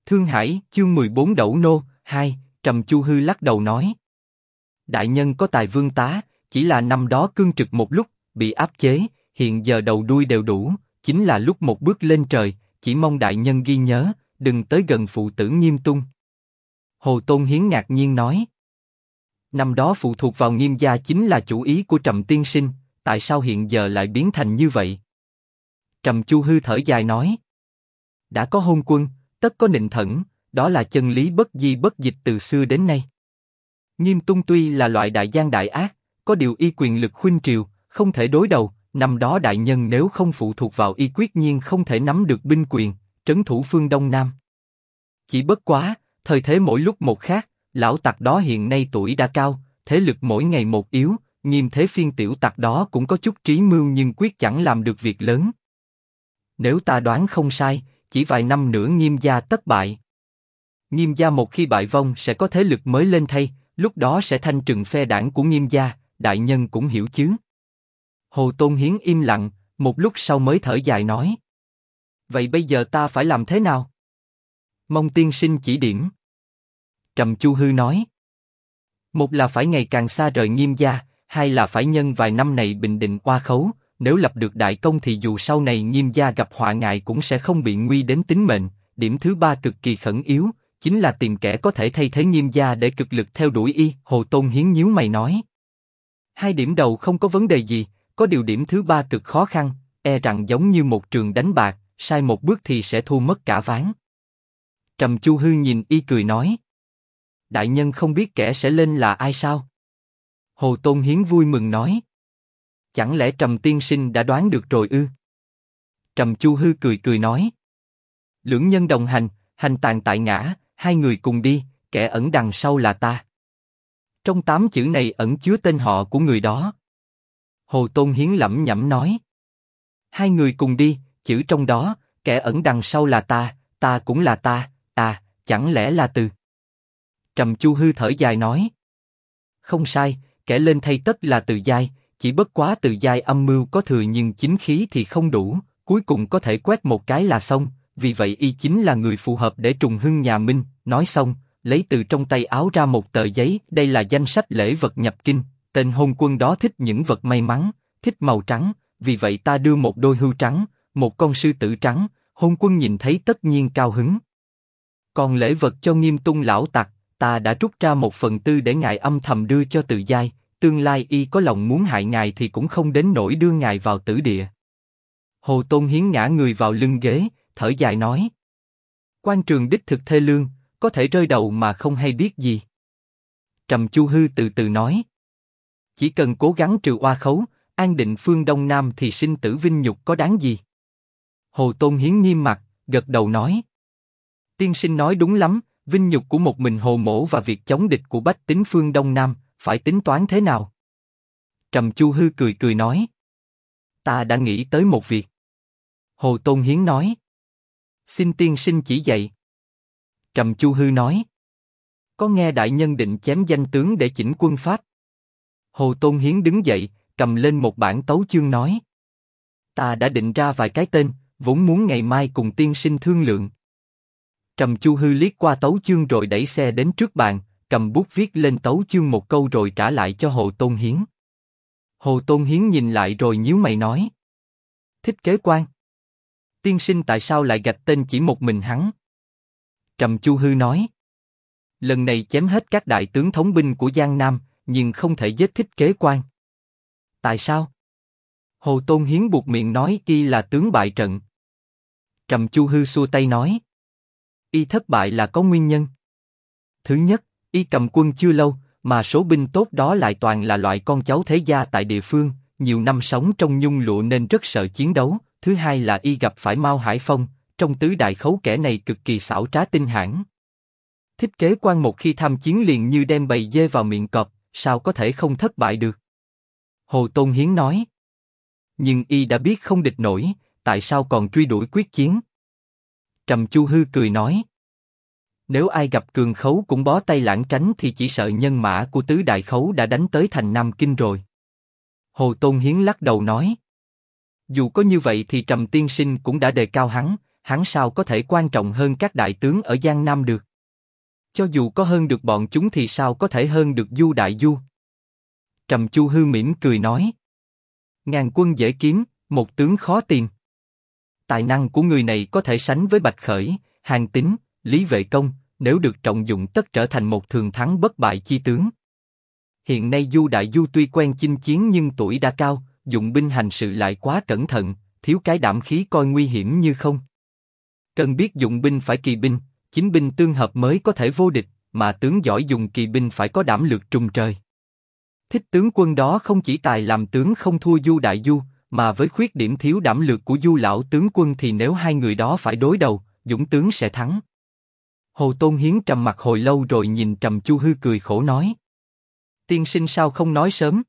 Thương Hải, chương 14 Đẩu Nô, 2, Trầm Chu Hư lắc đầu nói. Đại nhân có tài vương tá, chỉ là năm đó cương trực một lúc, bị áp chế, hiện giờ đầu đuôi đều đủ, chính là lúc một bước lên trời, chỉ mong đại nhân ghi nhớ, đừng tới gần phụ tử Nghiêm Tung. Hồ Tôn Hiến ngạc nhiên nói. Năm đó phụ thuộc vào Nghiêm gia chính là chủ ý của Trầm tiên sinh, tại sao hiện giờ lại biến thành như vậy? Trầm Chu Hư thở dài nói. Đã có hôn quân, tất có nịnh thẫn, đó là chân lý bất di bất dịch từ xưa đến nay. Nghiêm Tung tuy là loại đại gian đại ác, có điều y quyền lực khuynh triều, không thể đối đầu. Năm đó đại nhân nếu không phụ thuộc vào y quyết nhiên không thể nắm được binh quyền, trấn thủ phương Đông Nam. Chỉ bất quá, thời thế mỗi lúc một khác, lão tặc đó hiện nay tuổi đã cao, thế lực mỗi ngày một yếu, Nghiêm thế phiên tiểu tặc đó cũng có chút trí mưu nhưng quyết chẳng làm được việc lớn. Nếu ta đoán không sai, chỉ vài năm nữa Nghiêm gia tất bại. Nghiêm gia một khi bại vong sẽ có thế lực mới lên thay, lúc đó sẽ thanh trừng phe đảng của Nghiêm gia, đại nhân cũng hiểu chứ? Hồ Tôn Hiến im lặng, một lúc sau mới thở dài nói. Vậy bây giờ ta phải làm thế nào? Mong tiên sinh chỉ điểm. Trầm Chu Hư nói. Một là phải ngày càng xa rời Nghiêm gia, hai là phải nhân vài năm này bình định oa khấu, nếu lập được đại công thì dù sau này Nghiêm gia gặp họa ngại cũng sẽ không bị nguy đến tính mệnh. Điểm thứ ba cực kỳ khẩn yếu, chính là tìm kẻ có thể thay thế Nghiêm gia để cực lực theo đuổi y. Hồ Tôn Hiến nhíu mày nói. Hai điểm đầu không có vấn đề gì, có điều điểm thứ ba cực khó khăn, e rằng giống như một trường đánh bạc, sai một bước thì sẽ thua mất cả ván. Trầm Chu Hư nhìn y cười nói. Đại nhân không biết kẻ sẽ lên là ai sao? Hồ Tôn Hiến vui mừng nói. Chẳng lẽ Trầm tiên sinh đã đoán được rồi ư? Trầm Chu Hư cười cười nói. Lưỡng nhân đồng hành, hành tàn tại ngã, hai người cùng đi, kẻ ẩn đằng sau là ta. Trong 8 chữ này ẩn chứa tên họ của người đó. Hồ Tôn Hiến lẩm nhẩm nói. Hai người cùng đi, chữ trong đó, kẻ ẩn đằng sau là ta cũng là ta, chẳng lẽ là Từ? Trầm Chu Hư thở dài nói. Không sai, kẻ lên thay tất là Từ Giai, chỉ bất quá Từ Giai âm mưu có thừa nhưng chính khí thì không đủ, cuối cùng có thể quét một cái là xong, vì vậy y chính là người phù hợp để trùng hưng nhà Minh. Nói xong, lấy từ trong tay áo ra một tờ giấy, đây là danh sách lễ vật nhập kinh, tên hôn quân đó thích những vật may mắn, thích màu trắng, vì vậy ta đưa một đôi hươu trắng, một con sư tử trắng, hôn quân nhìn thấy tất nhiên cao hứng. Còn lễ vật cho Nghiêm Tung lão tặc, ta đã rút ra 1/4 để ngài âm thầm đưa cho Từ Giai, tương lai y có lòng muốn hại ngài thì cũng không đến nỗi đưa ngài vào tử địa. Hồ Tôn Hiến ngã người vào lưng ghế, thở dài nói. Quan trường đích thực thê lương, có thể rơi đầu mà không hay biết gì. Trầm Chu Hư từ từ nói. Chỉ cần cố gắng trừ oa khấu, an định phương Đông Nam thì sinh tử vinh nhục có đáng gì? Hồ Tôn Hiến nghiêm mặt, gật đầu nói. Tiên sinh nói đúng lắm, vinh nhục của một mình Hồ Mỗ và việc chống địch của bách tính phương Đông Nam, phải tính toán thế nào? Trầm Chu Hư cười cười nói. Ta đã nghĩ tới một việc. Hồ Tôn Hiến nói. Xin tiên sinh chỉ dạy. Trầm Chu Hư nói. Có nghe đại nhân định chém danh tướng để chỉnh quân Pháp? Hồ Tôn Hiến đứng dậy, cầm lên một bản tấu chương nói. Ta đã định ra vài cái tên, vốn muốn ngày mai cùng tiên sinh thương lượng. Trầm Chu Hư liếc qua tấu chương rồi đẩy xe đến trước bàn, cầm bút viết lên tấu chương một câu rồi trả lại cho Hồ Tôn Hiến. Hồ Tôn Hiến nhìn lại rồi nhíu mày nói. Thích kế quan. Tiên sinh tại sao lại gạch tên chỉ một mình hắn? Trầm Chu Hư nói. Lần này chém hết các đại tướng thống binh của Giang Nam, nhưng không thể giết Thích kế quan. Tại sao? Hồ Tôn Hiến buột miệng nói y là tướng bại trận. Trầm Chu Hư xua tay nói. Y thất bại là có nguyên nhân. Thứ nhất, y cầm quân chưa lâu, mà số binh tốt đó lại toàn là loại con cháu thế gia tại địa phương, nhiều năm sống trong nhung lụa nên rất sợ chiến đấu. Thứ hai là y gặp phải Mao Hải Phong, trong tứ đại khấu kẻ này cực kỳ xảo trá tinh hãn. Thích kế quan một khi tham chiến liền như đem bầy dê vào miệng cọp, sao có thể không thất bại được? Hồ Tôn Hiến nói. Nhưng y đã biết không địch nổi, tại sao còn truy đuổi quyết chiến? Trầm Chu Hư cười nói. Nếu ai gặp cường khấu cũng bó tay lảng tránh thì chỉ sợ nhân mã của tứ đại khấu đã đánh tới thành Nam Kinh rồi. Hồ Tôn Hiến lắc đầu nói. Dù có như vậy thì Trầm tiên sinh cũng đã đề cao hắn hắn sao có thể quan trọng hơn các đại tướng ở Giang Nam được? Cho dù có hơn được bọn chúng thì sao có thể hơn được Du Đại Du? Trầm Chu Hư mỉm cười nói. Ngàn quân dễ kiếm, một tướng khó tìm. Tài năng của người này có thể sánh với Bạch Khởi, Hàn Tín, Lý Vệ Công, nếu được trọng dụng tất trở thành một thường thắng bất bại chi tướng. Hiện nay Du Đại Du tuy quen chinh chiến nhưng tuổi đã cao, dụng binh hành sự lại quá cẩn thận, thiếu cái đảm khí coi nguy hiểm như không. Cần biết dụng binh phải kỳ binh, chính binh tương hợp mới có thể vô địch, mà tướng giỏi dùng kỳ binh phải có đảm lược trùng trời. Thích tướng quân đó không chỉ tài làm tướng không thua Du Đại Du, mà với khuyết điểm thiếu đảm lược của Du lão tướng quân thì nếu hai người đó phải đối đầu, dũng tướng sẽ thắng. Hồ Tôn Hiến trầm mặt hồi lâu rồi nhìn Trầm Chu Hư cười khổ nói. Tiên sinh sao không nói sớm?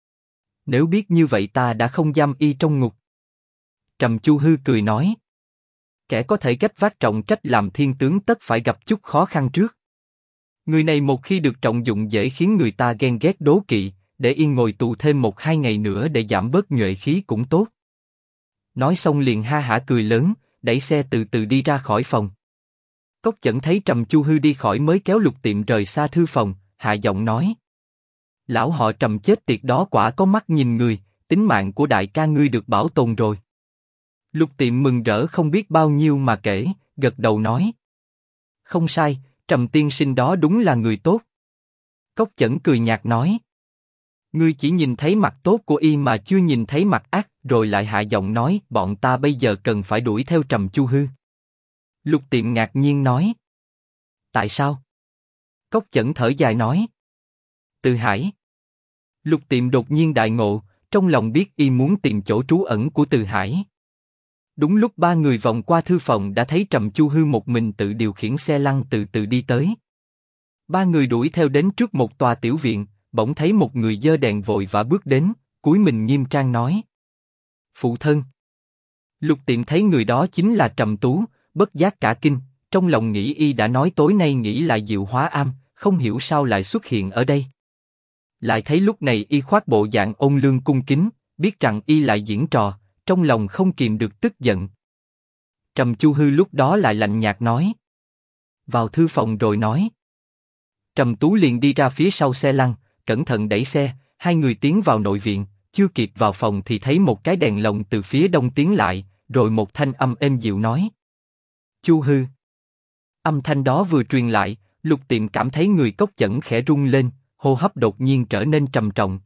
Nếu biết như vậy ta đã không giam y trong ngục. Trầm Chu Hư cười nói. Kẻ có thể gánh vác trọng trách làm thiên tướng tất phải gặp chút khó khăn trước. Người này một khi được trọng dụng dễ khiến người ta ghen ghét đố kỵ, để yên ngồi tù thêm 1-2 ngày nữa để giảm bớt nhuệ khí cũng tốt. Nói xong liền ha hả cười lớn, đẩy xe từ từ đi ra khỏi phòng. Cốc Chẩn thấy Trầm Chu Hư đi khỏi mới kéo Lục Tiệm rời xa thư phòng, hạ giọng nói. Lão họ Trầm chết tiệt đó quả có mắt nhìn người, tính mạng của đại ca ngươi được bảo tồn rồi. Lục Tiệm mừng rỡ không biết bao nhiêu mà kể, gật đầu nói. Không sai, Trầm tiên sinh đó đúng là người tốt. Cốc Chẩn cười nhạt nói. Ngươi chỉ nhìn thấy mặt tốt của y mà chưa nhìn thấy mặt ác, rồi lại hạ giọng nói bọn ta bây giờ cần phải đuổi theo Trầm Chu Hư. Lục Tiệm ngạc nhiên nói. Tại sao? Cốc Chẩn thở dài nói. Từ Hải. Lục Tiệm đột nhiên đại ngộ, trong lòng biết y muốn tìm chỗ trú ẩn của Từ Hải. Đúng lúc ba người vòng qua thư phòng đã thấy Trầm Chu Hư một mình tự điều khiển xe lăn từ từ đi tới. Ba người đuổi theo đến trước một tòa tiểu viện, bỗng thấy một người giơ đèn vội vã bước đến, cúi mình nghiêm trang nói. Phụ thân. Lục Tiệm thấy người đó chính là Trầm Tú, bất giác cả kinh, trong lòng nghĩ y đã nói tối nay nghĩ là Diệu Hóa Am, không hiểu sao lại xuất hiện ở đây. Lại thấy lúc này y khoác bộ dạng ôn lương cung kính, biết rằng y lại diễn trò, trong lòng không kìm được tức giận. Trầm Chu Hư lúc đó lại lạnh nhạt nói. Vào thư phòng rồi nói. Trầm Tú liền đi ra phía sau xe lăn, cẩn thận đẩy xe, hai người tiến vào nội viện, chưa kịp vào phòng thì thấy một cái đèn lồng từ phía đông tiến lại, rồi một thanh âm êm dịu nói. Chu Hư. Âm thanh đó vừa truyền lại, Lục Tiệm cảm thấy người Cốc Chẩn khẽ rung lên, hô hấp đột nhiên trở nên trầm trọng.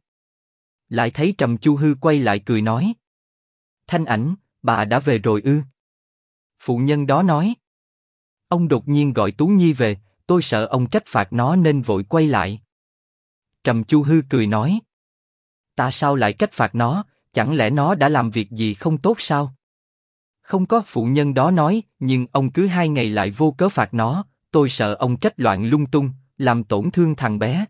Lại thấy Trầm Chu Hư quay lại cười nói. Thanh Ảnh, bà đã về rồi ư? Phụ nhân đó nói. Ông đột nhiên gọi Tú Nhi về, tôi sợ ông trách phạt nó nên vội quay lại. Trầm Chu Hư cười nói. Ta sao lại trách phạt nó, chẳng lẽ nó đã làm việc gì không tốt sao? Không có, phụ nhân đó nói, nhưng ông cứ 2 ngày lại vô cớ phạt nó, tôi sợ ông trách loạn lung tung, làm tổn thương thằng bé.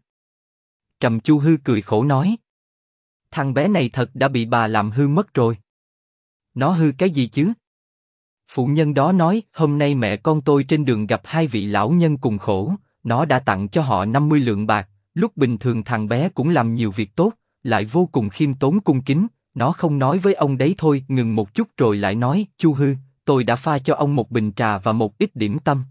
Trầm Chu Hư cười khổ nói. Thằng bé này thật đã bị bà làm hư mất rồi. Nó hư cái gì chứ? Phụ nhân đó nói, hôm nay mẹ con tôi trên đường gặp 2 vị lão nhân cùng khổ, nó đã tặng cho họ 50 lượng bạc, lúc bình thường thằng bé cũng làm nhiều việc tốt, lại vô cùng khiêm tốn cung kính, nó không nói với ông đấy thôi, ngừng một chút rồi lại nói, Chu Hư, tôi đã pha cho ông một bình trà và một ít điểm tâm.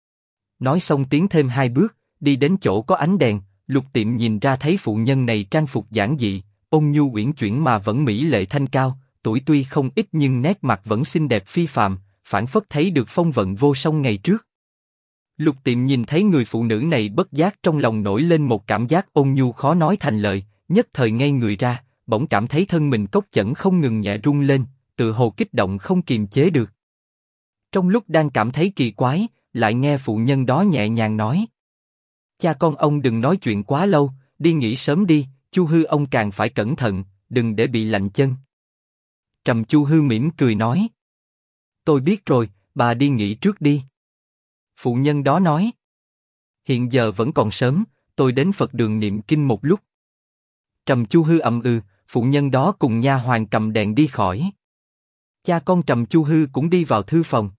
Nói xong tiến thêm 2 bước, đi đến chỗ có ánh đèn, Lục Tiệm nhìn ra thấy phụ nhân này trang phục giản dị, ôn nhu uyển chuyển mà vẫn mỹ lệ thanh cao, tuổi tuy không ít nhưng nét mặt vẫn xinh đẹp phi phàm, phảng phất thấy được phong vận vô song ngày trước. Lục Tiệm nhìn thấy người phụ nữ này bất giác trong lòng nổi lên một cảm giác ôn nhu khó nói thành lời, nhất thời ngây người ra, bỗng cảm thấy thân mình Cốc Chẩn không ngừng nhẹ rung lên, tự hồ kích động không kiềm chế được. Trong lúc đang cảm thấy kỳ quái, lại nghe phụ nhân đó nhẹ nhàng nói. Cha con ông đừng nói chuyện quá lâu, đi nghỉ sớm đi, Chu Hư ông càng phải cẩn thận, đừng để bị lạnh chân. Trầm Chu Hư mỉm cười nói. Tôi biết rồi, bà đi nghỉ trước đi. Phụ nhân đó nói. Hiện giờ vẫn còn sớm, tôi đến Phật đường niệm kinh một lúc. Trầm Chu Hư ậm ừ, phụ nhân đó cùng nha hoàn cầm đèn đi khỏi. Cha con Trầm Chu Hư cũng đi vào thư phòng.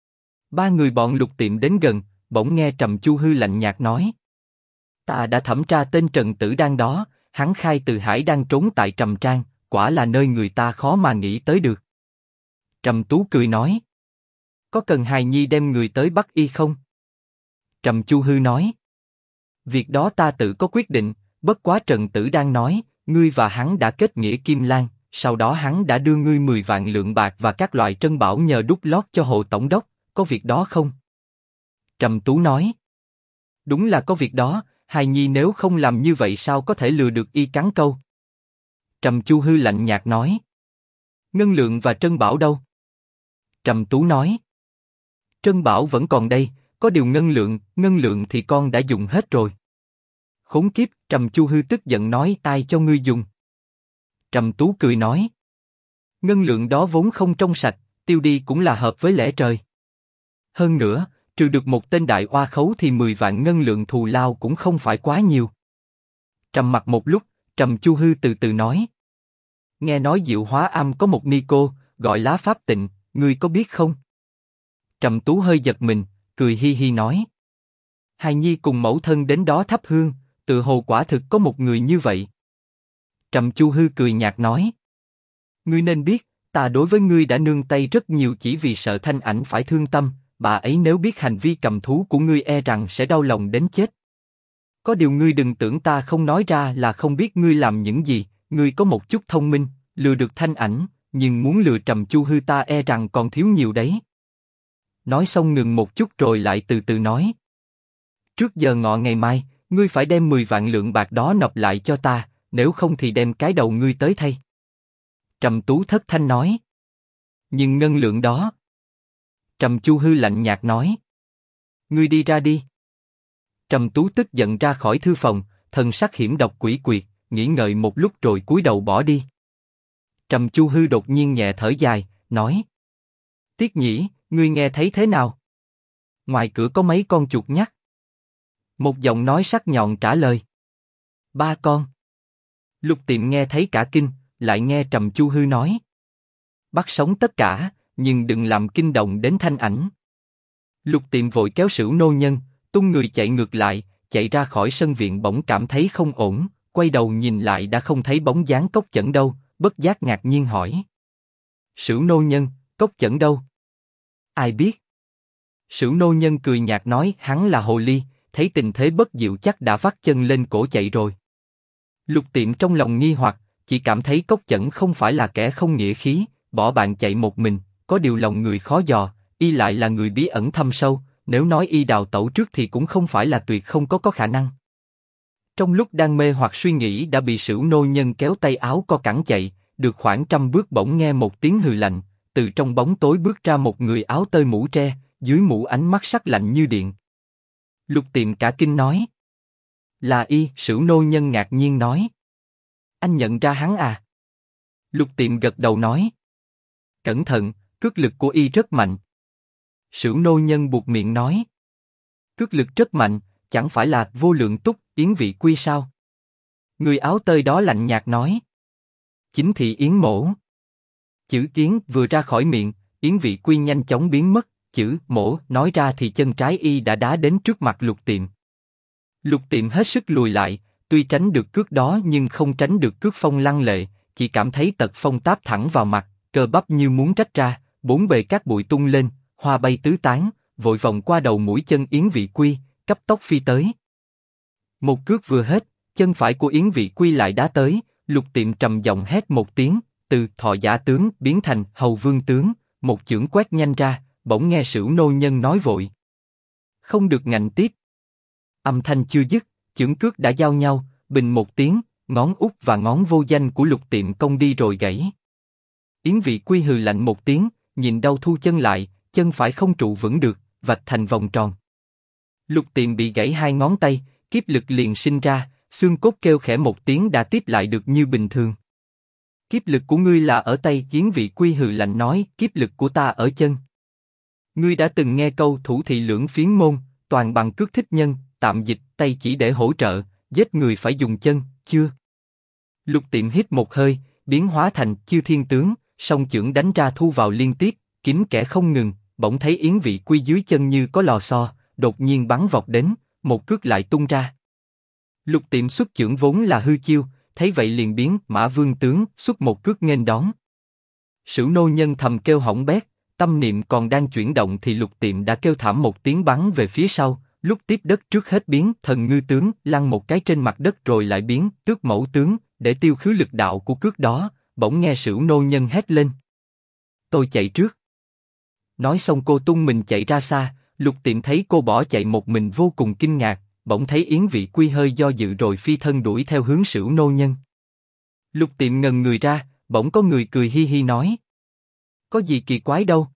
3 người bọn Lục Tiệm đến gần, bỗng nghe Trầm Chu Hư lạnh nhạt nói. Ta đã thẩm tra tên Trần Tử Đan đó, hắn khai Từ Hải đang trốn tại Trầm Trang, quả là nơi người ta khó mà nghĩ tới được. Trầm Tú cười nói. Có cần hài nhi đem người tới bắt y không? Trầm Chu Hư nói. Việc đó ta tự có quyết định, bất quá Trần Tử đang nói, ngươi và hắn đã kết nghĩa kim lan, sau đó hắn đã đưa ngươi 10 vạn lượng bạc và các loại trân bảo nhờ đút lót cho Hồ Tổng đốc, có việc đó không? Trầm Tú nói. Đúng là có việc đó, hài nhi nếu không làm như vậy sao có thể lừa được y cắn câu? Trầm Chu Hư lạnh nhạt nói. Ngân lượng và trân bảo đâu? Trầm Tú nói. Trân bảo vẫn còn đây, có điều ngân lượng thì con đã dùng hết rồi. Khốn kiếp, Trầm Chu Hư tức giận nói tai cho ngươi dùng. Trầm Tú cười nói. Ngân lượng đó vốn không trong sạch, tiêu đi cũng là hợp với lẽ trời. Hơn nữa, trừ được một tên đại oa khấu thì 10 vạn ngân lượng thù lao cũng không phải quá nhiều. Trầm mặc một lúc, Trầm Chu Hư từ từ nói. Nghe nói Diệu Hóa Âm có một ni cô, gọi Lá Pháp Tịnh, ngươi có biết không? Trầm Tú hơi giật mình, cười hi hi nói. Hài nhi cùng mẫu thân đến đó thắp hương, tự hồ quả thực có một người như vậy. Trầm Chu Hư cười nhạt nói. Ngươi nên biết, ta đối với ngươi đã nương tay rất nhiều chỉ vì sợ Thanh Ảnh phải thương tâm, bà ấy nếu biết hành vi cầm thú của ngươi e rằng sẽ đau lòng đến chết. Có điều ngươi đừng tưởng ta không nói ra là không biết ngươi làm những gì, ngươi có một chút thông minh, lừa được Thanh Ảnh, nhưng muốn lừa Trầm Chu Hư ta e rằng còn thiếu nhiều đấy. Nói xong ngừng một chút rồi lại từ từ nói. Trước giờ ngọ ngày mai, ngươi phải đem 10 vạn lượng bạc đó nộp lại cho ta, nếu không thì đem cái đầu ngươi tới thay. Trầm Tú thất thanh nói. Nhưng ngân lượng đó. Trầm Chu Hư lạnh nhạt nói. Ngươi đi ra đi. Trầm Tú tức giận ra khỏi thư phòng, thần sắc hiểm độc quỷ quyệt, nghĩ ngợi một lúc rồi cúi đầu bỏ đi. Trầm Chu Hư đột nhiên nhẹ thở dài, nói. Tiết Nhĩ, ngươi nghe thấy thế nào? Ngoài cửa có mấy con chuột nhắt. Một giọng nói sắc nhọn trả lời. 3 con. Lục Tiệm nghe thấy cả kinh, lại nghe Trầm Chu Hư nói. Bắt sống tất cả, nhưng đừng làm kinh động đến Thanh Ảnh. Lục Tiệm vội kéo Sửu nô nhân, tung người chạy ngược lại, chạy ra khỏi sân viện bỗng cảm thấy không ổn, quay đầu nhìn lại đã không thấy bóng dáng Cốc Chẩn đâu, bất giác ngạc nhiên hỏi. Sửu nô nhân, Cốc Chẩn đâu? Ai biết? Sửu nô nhân cười nhạt nói hắn là hồ ly, thấy tình thế bất diệu chắc đã vắt chân lên cổ chạy rồi. Lục Tiệm trong lòng nghi hoặc, chỉ cảm thấy Cốc Chẩn không phải là kẻ không nghĩa khí, bỏ bạn chạy một mình, có điều lòng người khó dò, y lại là người bí ẩn thâm sâu, nếu nói y đào tẩu trước thì cũng không phải là tuyệt không có khả năng. Trong lúc đang mê hoặc suy nghĩ đã bị Sửu nô nhân kéo tay áo co cẳng chạy, được khoảng 100 bước bỗng nghe một tiếng hừ lạnh, từ trong bóng tối bước ra một người áo tơi mũ tre, dưới mũ ánh mắt sắc lạnh như điện. Lục Tiệm cả kinh nói. Là y, Sửu nô nhân ngạc nhiên nói. Anh nhận ra hắn à? Lục Tiệm gật đầu nói. Cẩn thận, cước lực của y rất mạnh. Sửu nô nhân buột miệng nói. Cước lực rất mạnh, chẳng phải là Vô Lượng Túc, Yến Vị Quy sao? Người áo tơi đó lạnh nhạt nói. Chính thị Yến Mổ. Chữ Yến vừa ra khỏi miệng, Yến Vị Quy nhanh chóng biến mất, chữ Mổ nói ra thì chân trái y đã đá đến trước mặt Lục Tiệm. Lục Tiệm hết sức lùi lại, tuy tránh được cước đó nhưng không tránh được cước phong lăng lệ, chỉ cảm thấy tật phong táp thẳng vào mặt, cơ bắp như muốn rách ra, bốn bề các bụi tung lên, hoa bay tứ tán, vội vòng qua đầu mũi chân Yến Vị Quy, cấp tốc phi tới. Một cước vừa hết, chân phải của Yến Vị Quy lại đá tới, Lục Tiệm trầm giọng hét một tiếng, từ Thọ Giả tướng biến thành Hầu Vương tướng, một chưởng quét nhanh ra, bỗng nghe Sửu nô nhân nói vội. Không được ngạnh tiếp. Âm thanh chưa dứt, chưởng cước đã giao nhau, bình một tiếng, ngón út và ngón vô danh của Lục Tiệm cong đi rồi gãy. Yến Vị Quy hừ lạnh một tiếng, nhìn đau thu chân lại, chân phải không trụ vững được, vạch thành vòng tròn. Lục Tiệm bị gãy 2 ngón tay, kiếp lực liền sinh ra, xương cốt kêu khẽ một tiếng đã tiếp lại được như bình thường. Kiếp lực của ngươi là ở tay, Yến Vị Quy hừ lạnh nói, kiếp lực của ta ở chân. Ngươi đã từng nghe câu thủ thị lưỡng phiến môn, toàn bằng cước thích nhân, tạm dịch, tay chỉ để hỗ trợ, giết người phải dùng chân, chưa? Lục Tiệm hít một hơi, biến hóa thành Chư Thiên tướng, song chưởng đánh ra thu vào liên tiếp, kiếm kẻ không ngừng, bỗng thấy Yến Vị Quy dưới chân như có lò xo, đột nhiên bắn vọt đến, một cước lại tung ra. Lục Tiệm xuất chưởng vốn là hư chiêu, thấy vậy liền biến Mã Vương tướng, xuất một cước nghênh đón. Sửu nô nhân thầm kêu hỏng bét, tâm niệm còn đang chuyển động thì Lục Tiệm đã kêu thảm một tiếng bắn về phía sau, lúc tiếp đất trước hết biến thần ngư tướng lăn một cái trên mặt đất rồi lại biến tước mẫu tướng, để tiêu khứ lực đạo của cước đó, bỗng nghe Sửu Nô Nhân hét lên. Tôi chạy trước. Nói xong cô tung mình chạy ra xa, Lục Tiệm thấy cô bỏ chạy một mình vô cùng kinh ngạc, bỗng thấy Yến Vị Quy hơi do dự rồi phi thân đuổi theo hướng Sửu Nô Nhân. Lục Tiệm ngần người ra, bỗng có người cười hi hi nói. Có gì kỳ quái đâu.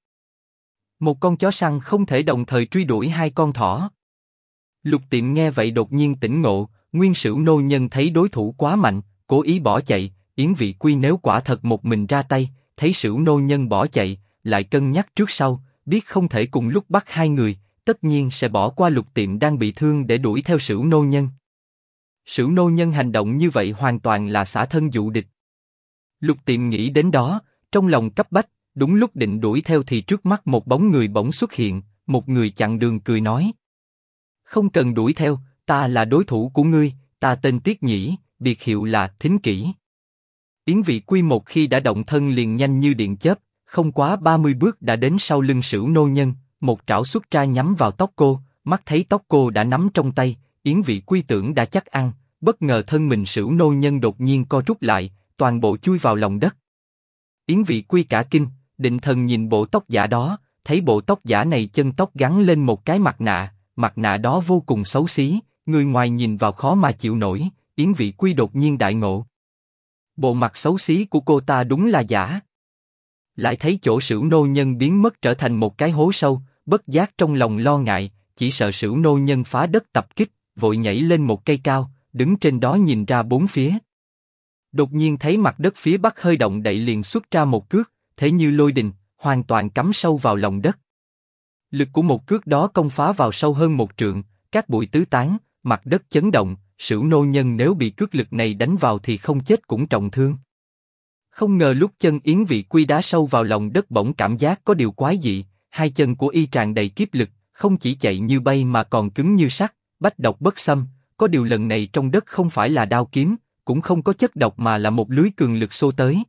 Một con chó săn không thể đồng thời truy đuổi hai con thỏ. Lục Tiệm nghe vậy đột nhiên tỉnh ngộ, nguyên Sửu Nô Nhân thấy đối thủ quá mạnh, cố ý bỏ chạy, Yến Vị Quy nếu quả thật một mình ra tay, thấy Sửu Nô Nhân bỏ chạy, lại cân nhắc trước sau, biết không thể cùng lúc bắt hai người, tất nhiên sẽ bỏ qua Lục Tiệm đang bị thương để đuổi theo Sửu Nô Nhân. Sửu Nô Nhân hành động như vậy hoàn toàn là xả thân dụ địch. Lục Tiệm nghĩ đến đó, trong lòng cấp bách, đúng lúc định đuổi theo thì trước mắt một bóng người bỗng xuất hiện, một người chặn đường cười nói. Không cần đuổi theo, ta là đối thủ của ngươi, ta tên Tiết Nhĩ, biệt hiệu là Thính Kỷ. Yến Vị Quy một khi đã động thân liền nhanh như điện chớp, không quá 30 bước đã đến sau lưng Sửu Nô Nhân, một trảo xuất ra nhắm vào tóc cô, mắt thấy tóc cô đã nắm trong tay, Yến Vị Quy tưởng đã chắc ăn, bất ngờ thân mình Sửu Nô Nhân đột nhiên co rút lại, toàn bộ chui vào lòng đất. Yến Vị Quy cả kinh, định thần nhìn bộ tóc giả đó, thấy bộ tóc giả này chân tóc gắn lên một cái mặt nạ đó vô cùng xấu xí, người ngoài nhìn vào khó mà chịu nổi. Yến Vị Quy đột nhiên đại ngộ. Bộ mặt xấu xí của cô ta đúng là giả. Lại thấy chỗ Sửu Nô Nhân biến mất trở thành một cái hố sâu, bất giác trong lòng lo ngại, chỉ sợ Sửu Nô Nhân phá đất tập kích, vội nhảy lên một cây cao, đứng trên đó nhìn ra bốn phía. Đột nhiên thấy mặt đất phía bắc hơi động đậy liền xuất ra một cước, thế như lôi đình, hoàn toàn cắm sâu vào lòng đất. Lực của một cước đó công phá vào sâu hơn một trượng, các bụi tứ tán, mặt đất chấn động. Sửu Nô Nhân nếu bị cước lực này đánh vào thì không chết cũng trọng thương. Không ngờ lúc chân Yến Vị Quy đá sâu vào lòng đất bỗng cảm giác có điều quái dị, hai chân của y tràn đầy kiếp lực, không chỉ chạy như bay mà còn cứng như sắt, bách độc bất xâm. Có điều lần này trong đất không phải là đao kiếm, cũng không có chất độc mà là một lưới cường lực xô tới.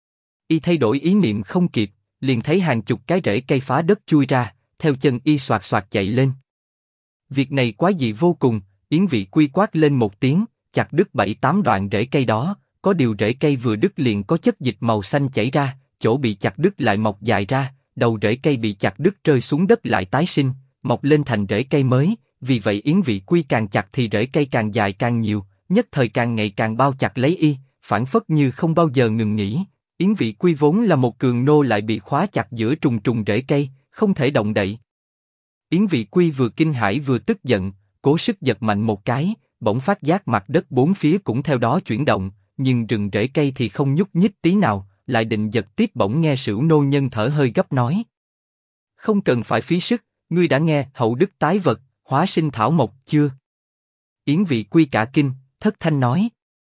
Y thay đổi ý niệm không kịp, liền thấy hàng chục cái rễ cây phá đất chui ra, theo chân y xoạt xoạt chạy lên. Việc này quái dị vô cùng. Yến Vị Quy quát lên một tiếng, chặt đứt 7-8 đoạn rễ cây đó, có điều rễ cây vừa đứt liền có chất dịch màu xanh chảy ra, chỗ bị chặt đứt lại mọc dài ra, đầu rễ cây bị chặt đứt rơi xuống đất lại tái sinh, mọc lên thành rễ cây mới, vì vậy Yến Vị Quy càng chặt thì rễ cây càng dài càng nhiều, nhất thời càng ngày càng bao chặt lấy y, phảng phất như không bao giờ ngừng nghỉ. Yến Vị Quy vốn là một cường nô lại bị khóa chặt giữa trùng trùng rễ cây, không thể động đậy. Yến Vị Quy vừa kinh hãi vừa tức giận, cố sức giật mạnh một cái, bỗng phát giác mặt đất bốn phía cũng theo đó chuyển động, nhưng rừng rễ cây thì không nhúc nhích tí nào, lại định giật tiếp bỗng nghe Sửu Nô Nhân thở hơi gấp nói. Không cần phải phí sức, ngươi đã nghe hậu đức tái vật, hóa sinh thảo mộc chưa? Yến Vị Quy cả kinh, thất thanh nói.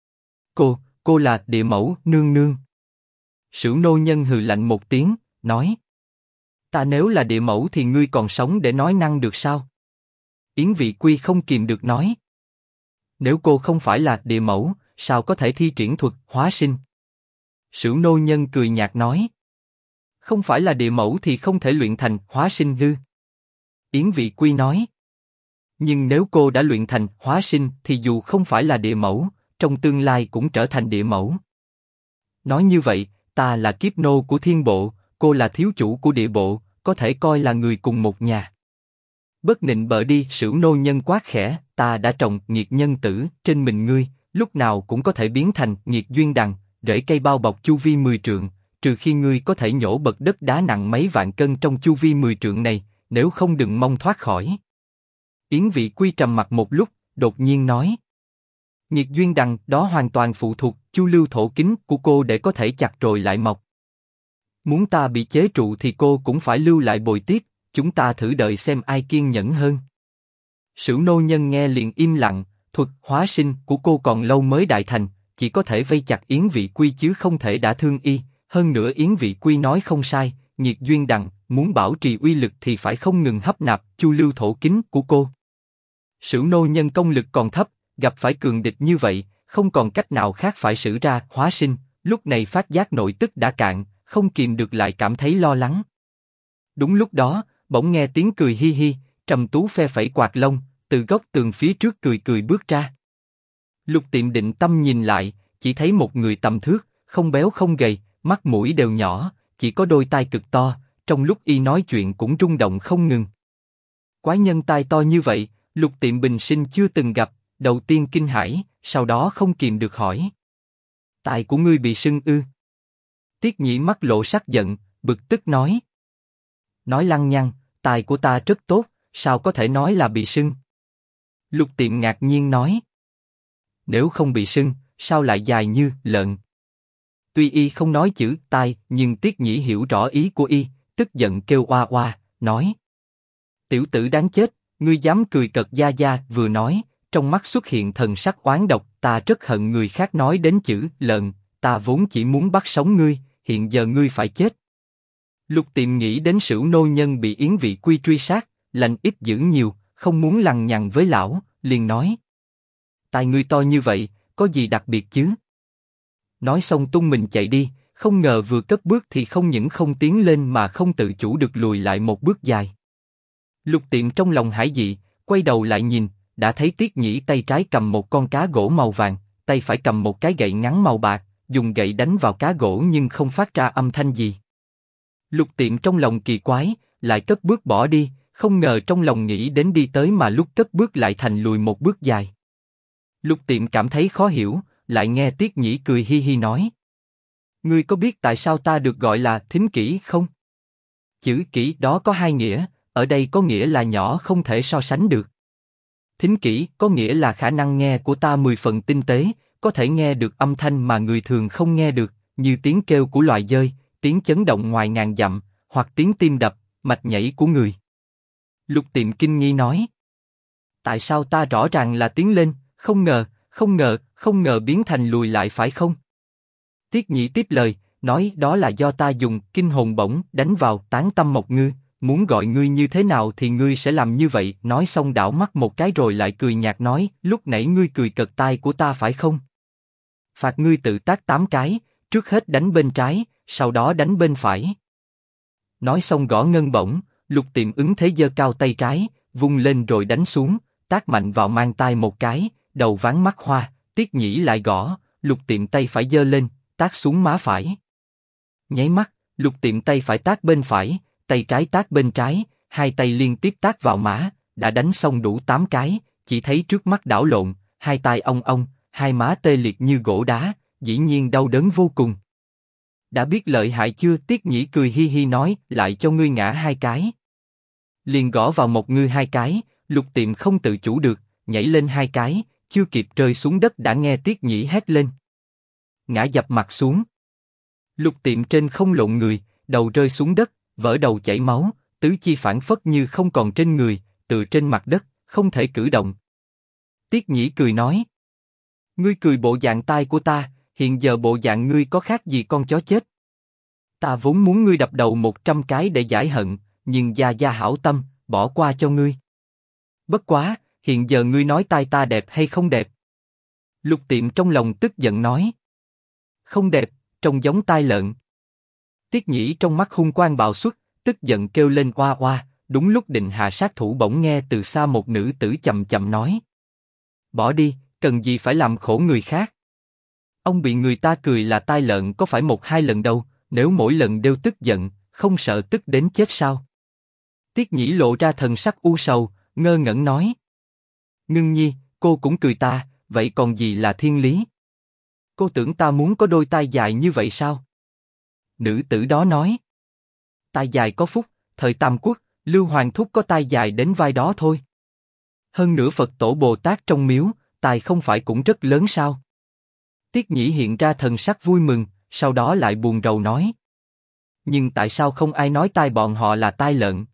Cô là địa mẫu, nương nương. Sửu Nô Nhân hừ lạnh một tiếng, nói. Ta nếu là địa mẫu thì ngươi còn sống để nói năng được sao? Yến Vị Quy không kìm được nói. Nếu cô không phải là địa mẫu, sao có thể thi triển thuật hóa sinh? Sửu Nô Nhân cười nhạt nói. Không phải là địa mẫu thì không thể luyện thành hóa sinh ư? Yến Vị Quy nói. Nhưng nếu cô đã luyện thành hóa sinh thì dù không phải là địa mẫu, trong tương lai cũng trở thành địa mẫu. Nói như vậy, ta là kiếp nô của thiên bộ, cô là thiếu chủ của địa bộ, có thể coi là người cùng một nhà. Bất nịnh bợ đi, Sửu Nô Nhân quát khẽ, ta đã trồng nghiệt nhân tử trên mình ngươi, lúc nào cũng có thể biến thành nghiệt duyên đằng, rễ cây bao bọc chu vi 10 trượng, trừ khi ngươi có thể nhổ bật đất đá nặng mấy vạn cân trong chu vi 10 trượng này, nếu không đừng mong thoát khỏi. Yến Vị Quy trầm mặt một lúc, đột nhiên nói. Nghiệt duyên đằng đó hoàn toàn phụ thuộc chu lưu thổ kính của cô để có thể chặt rồi lại mọc. Muốn ta bị chế trụ thì cô cũng phải lưu lại bồi tiếp, chúng ta thử đợi xem ai kiên nhẫn hơn. Sửu Nô Nhân nghe liền im lặng, thuật hóa sinh của cô còn lâu mới đại thành, chỉ có thể vây chặt Yến Vị Quy chứ không thể đả thương y. Hơn nữa Yến Vị Quy nói không sai, nghiệt duyên đằng muốn bảo trì uy lực thì phải không ngừng hấp nạp chu lưu thổ kính của cô. Sửu Nô Nhân công lực còn thấp, gặp phải cường địch như vậy, không còn cách nào khác phải sử ra hóa sinh. Lúc này phát giác nội tức đã cạn, không kìm được lại cảm thấy lo lắng. Đúng lúc đó, bỗng nghe tiếng cười hi hi, Trầm Tú phe phẩy quạt lông, từ góc tường phía trước cười cười bước ra. Lục Tiệm định tâm nhìn lại, chỉ thấy một người tầm thước, không béo không gầy, mắt mũi đều nhỏ, chỉ có đôi tai cực to, trong lúc y nói chuyện cũng rung động không ngừng. Quái nhân tai to như vậy, Lục Tiệm bình sinh chưa từng gặp, đầu tiên kinh hãi, sau đó không kìm được hỏi. Tai của ngươi bị sưng ư? Tiết Nhĩ mắt lộ sắc giận, bực tức nói. Nói lăng nhăng, tai của ta rất tốt, sao có thể nói là bị sưng? Lục Tiệm ngạc nhiên nói. Nếu không bị sưng, sao lại dài như lợn? Tuy y không nói chữ tai, nhưng Tiết Nhĩ hiểu rõ ý của y, tức giận kêu oa oa, nói. Tiểu tử đáng chết, ngươi dám cười cợt Gia Gia, vừa nói, trong mắt xuất hiện thần sắc oán độc, ta rất hận người khác nói đến chữ lợn, ta vốn chỉ muốn bắt sống ngươi, hiện giờ ngươi phải chết. Lục Tiệm nghĩ đến Sửu nô nhân bị Yến Vị Quy truy sát, lành ít dữ nhiều, không muốn lằng nhằng với lão, liền nói. Tai ngươi to như vậy, có gì đặc biệt chứ? Nói xong tung mình chạy đi, không ngờ vừa cất bước thì không những không tiến lên mà không tự chủ được lùi lại một bước dài. Lục Tiệm trong lòng hải dị, quay đầu lại nhìn, đã thấy Tiết Nhĩ tay trái cầm một con cá gỗ màu vàng, tay phải cầm một cái gậy ngắn màu bạc, dùng gậy đánh vào cá gỗ nhưng không phát ra âm thanh gì. Lục Tiệm trong lòng kỳ quái, lại cất bước bỏ đi, không ngờ trong lòng nghĩ đến đi tới mà lúc cất bước lại thành lùi một bước dài. Lục Tiệm cảm thấy khó hiểu, lại nghe Tiết Nhĩ cười hi hi nói. Ngươi có biết tại sao ta được gọi là thính kỹ không? Chữ kỹ đó có hai nghĩa, ở đây có nghĩa là nhỏ không thể so sánh được. Thính kỹ có nghĩa là khả năng nghe của ta 10 phần tinh tế, có thể nghe được âm thanh mà người thường không nghe được, như tiếng kêu của loài dơi, tiếng chấn động ngoài ngàn dặm, hoặc tiếng tim đập, mạch nhảy của người. Lục Tiệm kinh nghi nói. Tại sao ta rõ ràng là tiến lên, không ngờ biến thành lùi lại phải không? Tiết Nhĩ tiếp lời, nói đó là do ta dùng kinh hồn bổng đánh vào tán tâm Mộc Ngư, muốn gọi ngươi như thế nào thì ngươi sẽ làm như vậy. Nói xong đảo mắt một cái rồi lại cười nhạt nói, lúc nãy ngươi cười cợt tai của ta phải không? Phạt ngươi tự tác 8 cái, trước hết đánh bên trái, sau đó đánh bên phải. Nói xong gõ ngân bổng, Lục Tiệm ứng thế giơ cao tay trái, vung lên rồi đánh xuống, tác mạnh vào mang tai một cái, đầu ván mắt hoa. Tiết Nhĩ lại gõ, Lục Tiệm tay phải giơ lên, tác xuống má phải. Nháy mắt, Lục Tiệm tay phải tác bên phải, tay trái tác bên trái, hai tay liên tiếp tác vào má, đã đánh xong đủ 8 cái, chỉ thấy trước mắt đảo lộn, hai tai ong ong, hai má tê liệt như gỗ đá, dĩ nhiên đau đớn vô cùng. Đã biết lợi hại chưa? Tiết Nhĩ cười hi hi nói, lại cho ngươi ngã 2 cái. Liền gõ vào Mộc Ngư 2 cái, Lục Tiệm không tự chủ được, nhảy lên 2 cái, chưa kịp rơi xuống đất đã nghe Tiết Nhĩ hét lên. Ngã dập mặt xuống. Lục Tiệm trên không lộn người, đầu rơi xuống đất, vỡ đầu chảy máu, tứ chi phản phất như không còn trên người, tựa trên mặt đất, không thể cử động. Tiết Nhĩ cười nói. Ngươi cười bộ dạng tai của ta, hiện giờ bộ dạng ngươi có khác gì con chó chết. Ta vốn muốn ngươi đập đầu 100 cái để giải hận, nhưng Gia Gia hảo tâm, bỏ qua cho ngươi. Bất quá, hiện giờ ngươi nói tai ta đẹp hay không đẹp? Lục Tiệm trong lòng tức giận nói. Không đẹp, trông giống tai lợn. Tiết Nhĩ trong mắt hung quang bạo xuất, tức giận kêu lên oa oa. Đúng lúc định hạ sát thủ bỗng nghe từ xa một nữ tử chậm chậm nói. Bỏ đi, cần gì phải làm khổ người khác. Ông bị người ta cười là tai lợn có phải 1-2 lần đâu, nếu mỗi lần đều tức giận, không sợ tức đến chết sao? Tiết Nhĩ lộ ra thần sắc u sầu, ngơ ngẩn nói. Ngưng nhi, cô cũng cười ta, vậy còn gì là thiên lý? Cô tưởng ta muốn có đôi tai dài như vậy sao? Nữ tử đó nói. Tai dài có phúc, thời Tam Quốc, Lưu Hoàng Thúc có tai dài đến vai đó thôi. Hơn nữa Phật tổ Bồ Tát trong miếu, tai không phải cũng rất lớn sao? Tiết Nhĩ hiện ra thần sắc vui mừng, sau đó lại buồn rầu nói. Nhưng tại sao không ai nói tai bọn họ là tai lợn?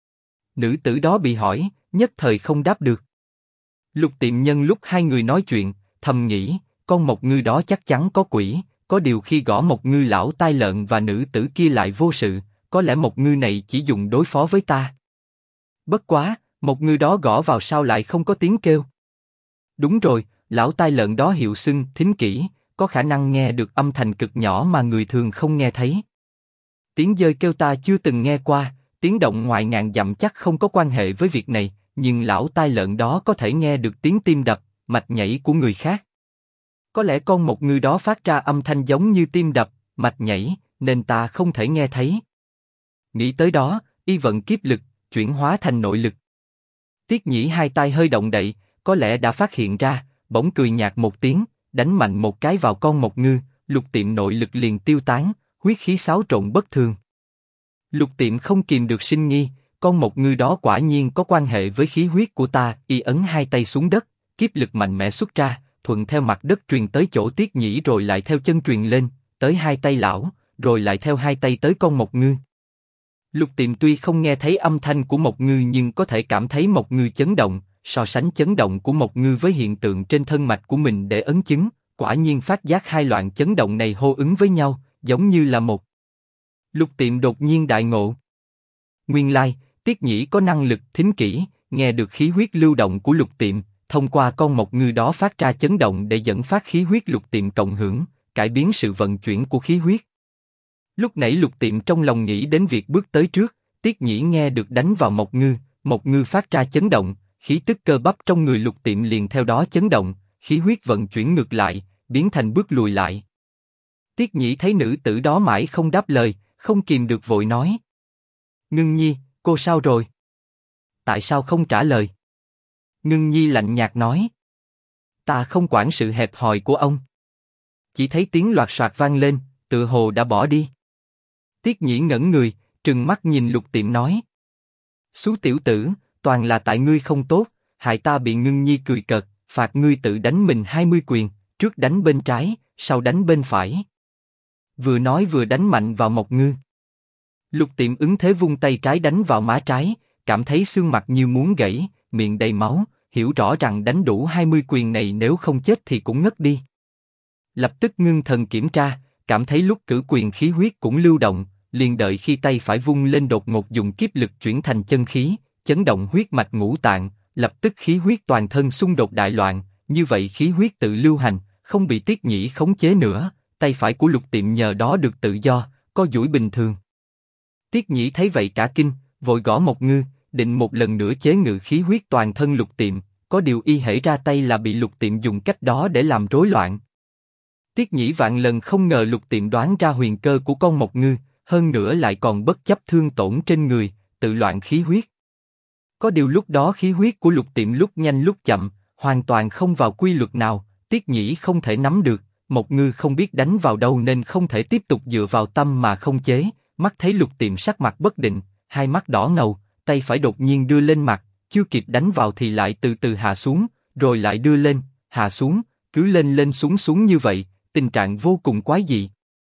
Nữ tử đó bị hỏi, nhất thời không đáp được. Lục Tiệm nhân lúc hai người nói chuyện, thầm nghĩ, con Mộc Ngư đó chắc chắn có quỷ, có điều khi gõ Mộc Ngư lão tai lợn và nữ tử kia lại vô sự, có lẽ Mộc Ngư này chỉ dùng đối phó với ta. Bất quá, Mộc Ngư đó gõ vào sao lại không có tiếng kêu? Đúng rồi, lão tai lợn đó hiệu xưng thính kỹ, có khả năng nghe được âm thanh cực nhỏ mà người thường không nghe thấy. Tiếng dơi kêu ta chưa từng nghe qua, tiếng động ngoài ngàn dặm chắc không có quan hệ với việc này, nhưng lão tai lợn đó có thể nghe được tiếng tim đập, mạch nhảy của người khác. Có lẽ con mộc ngư đó phát ra âm thanh giống như tim đập, mạch nhảy, nên ta không thể nghe thấy. Nghĩ tới đó, y vận kiếp lực, chuyển hóa thành nội lực. Tiết Nhĩ hai tay hơi động đậy, có lẽ đã phát hiện ra, bỗng cười nhạt một tiếng, đánh mạnh một cái vào con mộc ngư, Lục Tiệm nội lực liền tiêu tán, huyết khí xáo trộn bất thường. Lục Tiệm không kìm được sinh nghi, con mộc ngư đó quả nhiên có quan hệ với khí huyết của ta. Y ấn hai tay xuống đất, kiếp lực mạnh mẽ xuất ra, thuận theo mặt đất truyền tới chỗ Tiết Nhĩ rồi lại theo chân truyền lên, tới hai tay lão, rồi lại theo hai tay tới con mộc ngư. Lục Tiệm tuy không nghe thấy âm thanh của mộc ngư nhưng có thể cảm thấy mộc ngư chấn động, so sánh chấn động của mộc ngư với hiện tượng trên thân mạch của mình để ấn chứng, quả nhiên phát giác hai loạn chấn động này hô ứng với nhau, giống như là một. Lục Tiệm đột nhiên đại ngộ. Nguyên lai, Tiết Nhĩ có năng lực thính kỹ, nghe được khí huyết lưu động của Lục Tiệm, thông qua con mộc ngư đó phát ra chấn động để dẫn phát khí huyết Lục Tiệm cộng hưởng, cải biến sự vận chuyển của khí huyết. Lúc nãy Lục Tiệm trong lòng nghĩ đến việc bước tới trước, Tiết Nhĩ nghe được đánh vào mộc ngư phát ra chấn động, khí tức cơ bắp trong người Lục Tiệm liền theo đó chấn động, khí huyết vận chuyển ngược lại, biến thành bước lùi lại. Tiết Nhĩ thấy nữ tử đó mãi không đáp lời, không kìm được vội nói: Ngưng Nhi, cô sao rồi? Tại sao không trả lời? Ngưng Nhi lạnh nhạt nói: Ta không quản sự hẹp hòi của ông. Chỉ thấy tiếng loạt soạt vang lên, tựa hồ đã bỏ đi. Tiết Nhĩ ngẩn người, trừng mắt nhìn Lục Tiệm nói: Xú tiểu tử, toàn là tại ngươi không tốt, hại ta bị Ngưng Nhi cười cợt, phạt ngươi tự đánh mình 20 quyền, trước đánh bên trái, sau đánh bên phải. Vừa nói vừa đánh mạnh vào mộc ngư. Lục Tiệm ứng thế vung tay trái đánh vào má trái, cảm thấy xương mặt như muốn gãy, miệng đầy máu, hiểu rõ rằng đánh đủ 20 quyền này nếu không chết thì cũng ngất đi. Lập tức ngưng thần kiểm tra, cảm thấy lúc cử quyền khí huyết cũng lưu động, liền đợi khi tay phải vung lên đột ngột dùng kiếp lực chuyển thành chân khí, chấn động huyết mạch ngũ tạng, lập tức khí huyết toàn thân xung đột đại loạn, như vậy khí huyết tự lưu hành, không bị Tiết Nhĩ khống chế nữa, tay phải của Lục Tiệm nhờ đó được tự do, co duỗi bình thường. Tiết Nhĩ thấy vậy cả kinh, vội gõ mộc ngư, định một lần nữa chế ngự khí huyết toàn thân Lục Tiệm, có điều y hễ ra tay là bị Lục Tiệm dùng cách đó để làm rối loạn. Tiết Nhĩ vạn lần không ngờ Lục Tiệm đoán ra huyền cơ của con mộc ngư, hơn nữa lại còn bất chấp thương tổn trên người, tự loạn khí huyết. Có điều lúc đó khí huyết của Lục Tiệm lúc nhanh lúc chậm, hoàn toàn không vào quy luật nào, Tiết Nhĩ không thể nắm được, mộc ngư không biết đánh vào đâu nên không thể tiếp tục dựa vào tâm mà không chế, mắt thấy Lục Tiệm sắc mặt bất định, hai mắt đỏ ngầu, tay phải đột nhiên đưa lên mặt, chưa kịp đánh vào thì lại từ từ hạ xuống, rồi lại đưa lên, hạ xuống, cứ lên lên xuống xuống như vậy, tình trạng vô cùng quái dị.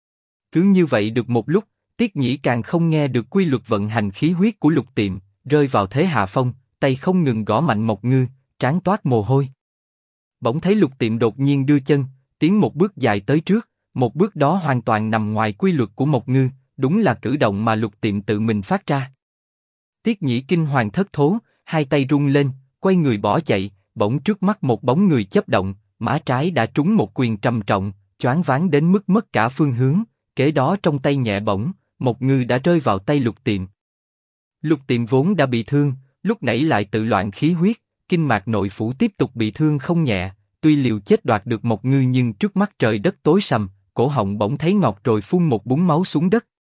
Cứ như vậy được một lúc, Tiết Nhĩ càng không nghe được quy luật vận hành khí huyết của Lục Tiệm, rơi vào thế hạ phong, tay không ngừng gõ mạnh mộc ngư, trán toát mồ hôi. Bỗng thấy Lục Tiệm đột nhiên đưa chân, tiến một bước dài tới trước, một bước đó hoàn toàn nằm ngoài quy luật của mộc ngư, đúng là cử động mà Lục Tiệm tự mình phát ra. Tiết Nhĩ kinh hoàng thất thố, hai tay rung lên, quay người bỏ chạy, bỗng trước mắt một bóng người chớp động, má trái đã trúng một quyền trầm trọng, choáng váng đến mức mất cả phương hướng, kế đó trong tay nhẹ bỗng, mộc ngư đã rơi vào tay Lục Tiệm. Lục Tiệm vốn đã bị thương, lúc nãy lại tự loạn khí huyết, kinh mạch nội phủ tiếp tục bị thương không nhẹ, tuy liều chết đoạt được mộc ngư nhưng trước mắt trời đất tối sầm, cổ họng bỗng thấy ngọt rồi phun một búng máu xuống đất.